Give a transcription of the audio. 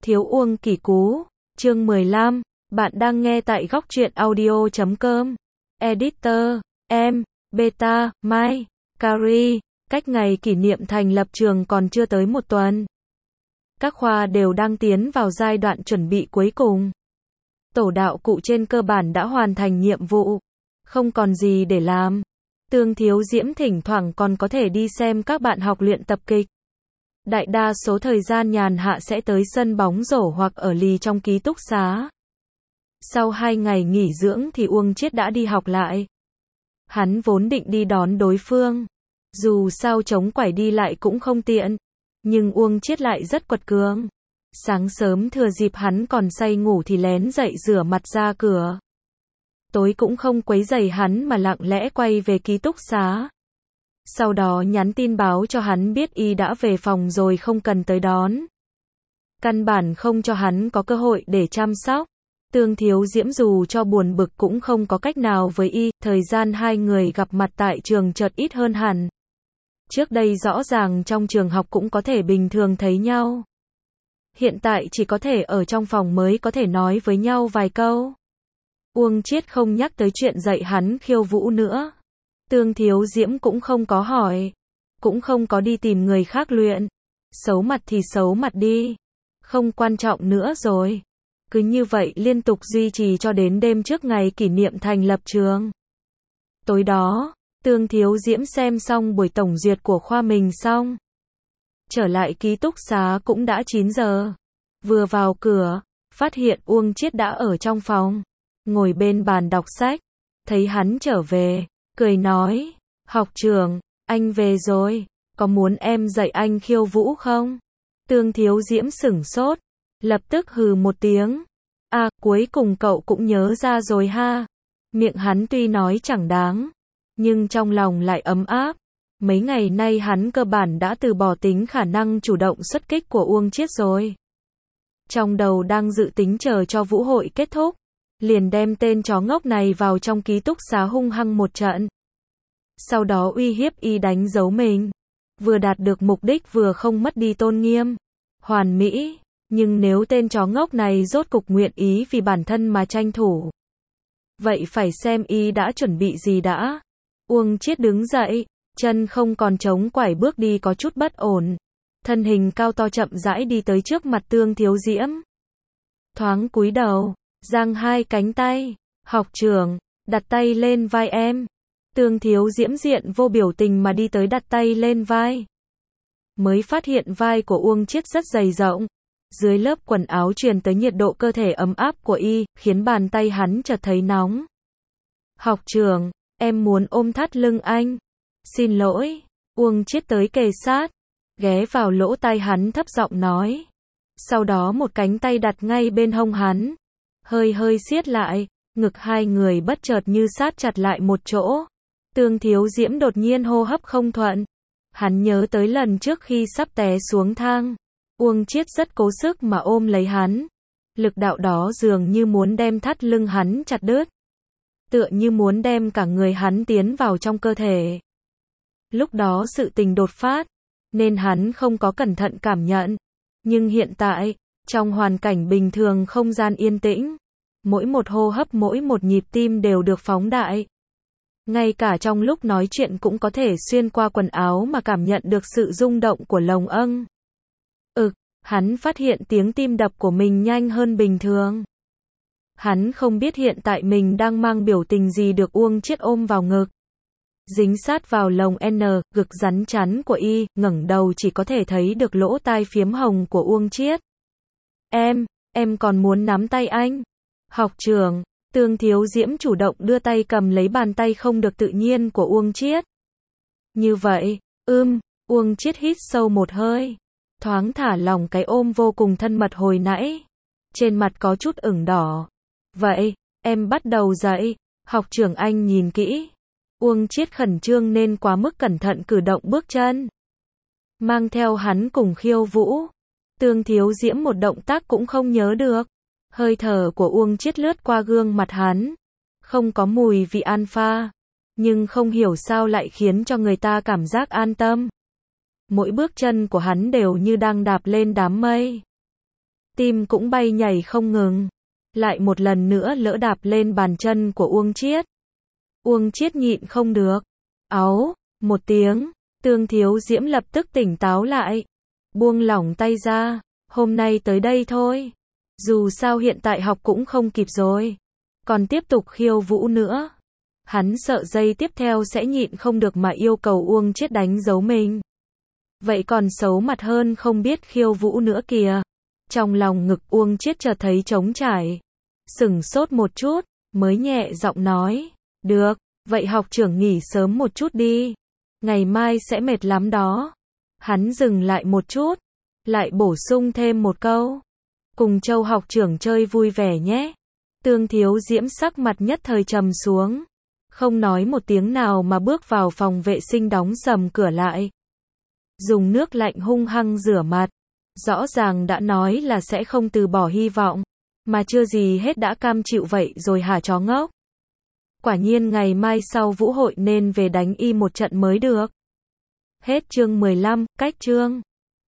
Thiếu Uông Kỷ Cú, chương 15, bạn đang nghe tại góc truyện audio.com. Editor, em, Beta, Mai, Cary, cách ngày kỷ niệm thành lập trường còn chưa tới một tuần. Các khoa đều đang tiến vào giai đoạn chuẩn bị cuối cùng. Tổ đạo cụ trên cơ bản đã hoàn thành nhiệm vụ, không còn gì để làm. Tương Thiếu Diễm thỉnh thoảng còn có thể đi xem các bạn học luyện tập kịch. Đại đa số thời gian nhàn hạ sẽ tới sân bóng rổ hoặc ở lì trong ký túc xá. Sau 2 ngày nghỉ dưỡng thì Uông Chiết đã đi học lại. Hắn vốn định đi đón đối phương. Dù sao chống quải đi lại cũng không tiện. Nhưng Uông Chiết lại rất quật cường. Sáng sớm thừa dịp hắn còn say ngủ thì lén dậy rửa mặt ra cửa. Tối cũng không quấy rầy hắn mà lặng lẽ quay về ký túc xá. Sau đó nhắn tin báo cho hắn biết y đã về phòng rồi không cần tới đón. Căn bản không cho hắn có cơ hội để chăm sóc. Tương Thiếu Diễm dù cho buồn bực cũng không có cách nào với y, thời gian hai người gặp mặt tại trường chợt ít hơn hẳn. Trước đây rõ ràng trong trường học cũng có thể bình thường thấy nhau. Hiện tại chỉ có thể ở trong phòng mới có thể nói với nhau vài câu. Uông Chiết không nhắc tới chuyện dạy hắn khiêu vũ nữa. Tương Thiếu Diễm cũng không có hỏi, cũng không có đi tìm người khác luyện. Xấu mặt thì xấu mặt đi, không quan trọng nữa rồi. Cứ như vậy liên tục duy trì cho đến đêm trước ngày kỷ niệm thành lập trường. Tối đó, Tương Thiếu Diễm xem xong buổi tổng duyệt của khoa mình xong. Trở lại ký túc xá cũng đã 9 giờ. Vừa vào cửa, phát hiện Uông Chiết đã ở trong phòng, ngồi bên bàn đọc sách. Thấy hắn trở về, cười nói, học trưởng, anh về rồi, có muốn em dạy anh khiêu vũ không? Tương Thiếu Diễm sửng sốt, lập tức hừ một tiếng. À, cuối cùng cậu cũng nhớ ra rồi ha. Miệng hắn tuy nói chẳng đáng, nhưng trong lòng lại ấm áp. Mấy ngày nay hắn cơ bản đã từ bỏ tính khả năng chủ động xuất kích của Uông Chiết rồi. Trong đầu đang dự tính chờ cho vũ hội kết thúc, liền đem tên chó ngốc này vào trong ký túc xá hung hăng một trận. Sau đó uy hiếp y đánh dấu mình. Vừa đạt được mục đích vừa không mất đi tôn nghiêm. Hoàn mỹ. Nhưng nếu tên chó ngốc này rốt cục nguyện ý vì bản thân mà tranh thủ, vậy phải xem y đã chuẩn bị gì đã. Uông Chiết đứng dậy, chân không còn chống quải bước đi có chút bất ổn. Thân hình cao to chậm rãi đi tới trước mặt Tương Thiếu Diễm. Thoáng cúi đầu, giang hai cánh tay. Học trưởng, đặt tay lên vai em. Tương Thiếu Diễm diện vô biểu tình mà đi tới đặt tay lên vai. Mới phát hiện vai của Uông Chiết rất dày rộng. Dưới lớp quần áo truyền tới nhiệt độ cơ thể ấm áp của y, khiến bàn tay hắn chợt thấy nóng. Học trưởng, em muốn ôm thắt lưng anh. Xin lỗi. Uông Chiết tới kề sát, ghé vào lỗ tai hắn thấp giọng nói. Sau đó một cánh tay đặt ngay bên hông hắn. Hơi hơi siết lại, ngực hai người bất chợt như sát chặt lại một chỗ. Tương Thiếu Diễm đột nhiên hô hấp không thuận. Hắn nhớ tới lần trước khi sắp té xuống thang. Uông Chiết rất cố sức mà ôm lấy hắn. Lực đạo đó dường như muốn đem thắt lưng hắn chặt đứt. Tựa như muốn đem cả người hắn tiến vào trong cơ thể. Lúc đó sự tình đột phát, nên hắn không có cẩn thận cảm nhận. Nhưng hiện tại, trong hoàn cảnh bình thường không gian yên tĩnh, mỗi một hô hấp mỗi một nhịp tim đều được phóng đại. Ngay cả trong lúc nói chuyện cũng có thể xuyên qua quần áo mà cảm nhận được sự rung động của lồng âng. Hắn phát hiện tiếng tim đập của mình nhanh hơn bình thường. Hắn không biết hiện tại mình đang mang biểu tình gì được Uông Chiết ôm vào ngực. Dính sát vào lồng ngực rắn chắn của y, ngẩng đầu chỉ có thể thấy được lỗ tai phiếm hồng của Uông Chiết. Em còn muốn nắm tay anh. Học trưởng, Tương Thiếu Diễm chủ động đưa tay cầm lấy bàn tay không được tự nhiên của Uông Chiết. Như vậy, Uông Chiết hít sâu một hơi. Thoáng thả lỏng cái ôm vô cùng thân mật hồi nãy. Trên mặt có chút ửng đỏ. Vậy, em bắt đầu dậy. Học trưởng anh nhìn kỹ. Uông Chiết khẩn trương nên quá mức cẩn thận cử động bước chân. Mang theo hắn cùng khiêu vũ. Tương Thiếu Diễm một động tác cũng không nhớ được. Hơi thở của Uông Chiết lướt qua gương mặt hắn. Không có mùi vị alpha. Nhưng không hiểu sao lại khiến cho người ta cảm giác an tâm. Mỗi bước chân của hắn đều như đang đạp lên đám mây. tim cũng bay nhảy không ngừng. Lại một lần nữa lỡ đạp lên bàn chân của Uông Chiết. Uông Chiết nhịn không được. Áu, một tiếng, Tương Thiếu Diễm lập tức tỉnh táo lại. Buông lỏng tay ra, hôm nay tới đây thôi. Dù sao hiện tại học cũng không kịp rồi. Còn tiếp tục khiêu vũ nữa. Hắn sợ giây tiếp theo sẽ nhịn không được mà yêu cầu Uông Chiết đánh dấu mình. Vậy còn xấu mặt hơn không biết khiêu vũ nữa kìa. Trong lòng ngực Uông Chiết chợt thấy trống trải. Sửng sốt một chút, mới nhẹ giọng nói. Được, vậy học trưởng nghỉ sớm một chút đi. Ngày mai sẽ mệt lắm đó. Hắn dừng lại một chút, lại bổ sung thêm một câu. Cùng Châu học trưởng chơi vui vẻ nhé. Tương Thiếu Diễm sắc mặt nhất thời trầm xuống. Không nói một tiếng nào mà bước vào phòng vệ sinh đóng sầm cửa lại. Dùng nước lạnh hung hăng rửa mặt. Rõ ràng đã nói là sẽ không từ bỏ hy vọng. Mà chưa gì hết đã cam chịu vậy rồi hả chó ngốc. Quả nhiên ngày mai sau vũ hội nên về đánh y một trận mới được. Hết chương 15, cách chương